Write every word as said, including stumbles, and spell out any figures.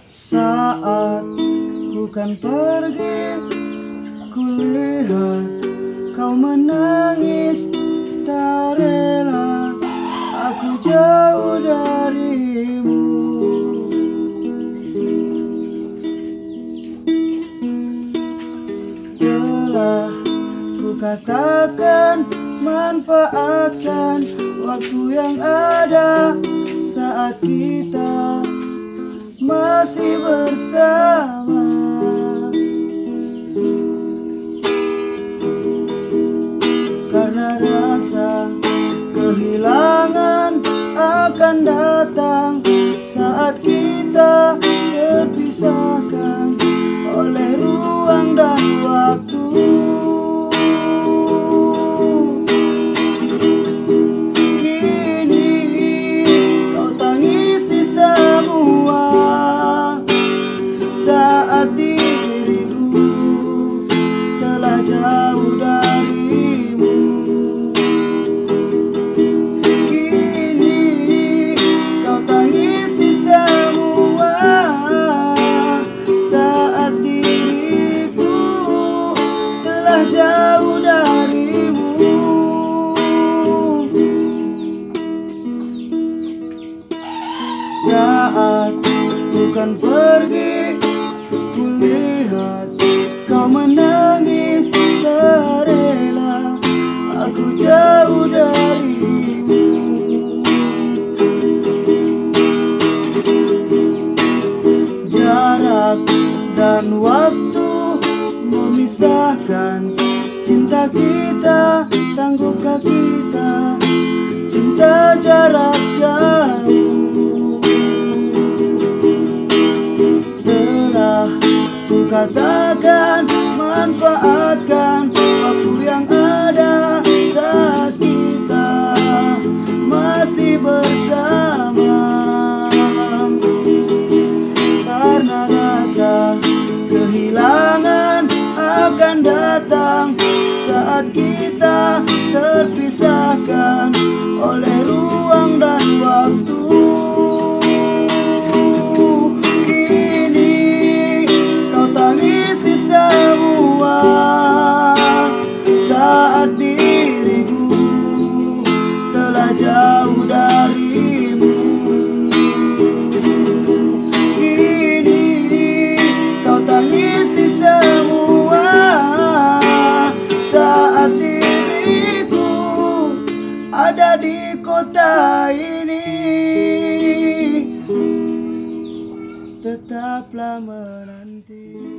Saat ku kan pergi, kulihat kau menangis. Tak rela aku jauh darimu. Telah ku katakan, manfaatkan waktu yang ada saat kita masih bersama. Karena rasa kehilangan akan datang saat kita terpisahkan oleh ruang dan waktu. Kini kau tangisi semua saat diriku telah jauh darimu. Kini kau tangisi semua saat diriku telah jauh darimu. Saat bukan pergi, kulihat kau menangis. Tak rela aku jauh darimu. Jarak dan waktu memisahkan cinta kita. Sanggupkah kita cinta jarak jauh? Telah ku katakan, manfaatkan waktu yang ada saat kita masih bersama. Karena rasa kehilangan akan datang saat kita terpisahkan oleh ruang dan waktu. Semua saat diriku telah jauh darimu. Kini kau tangisi semua saat diriku ada di kota ini. Tetaplah menanti.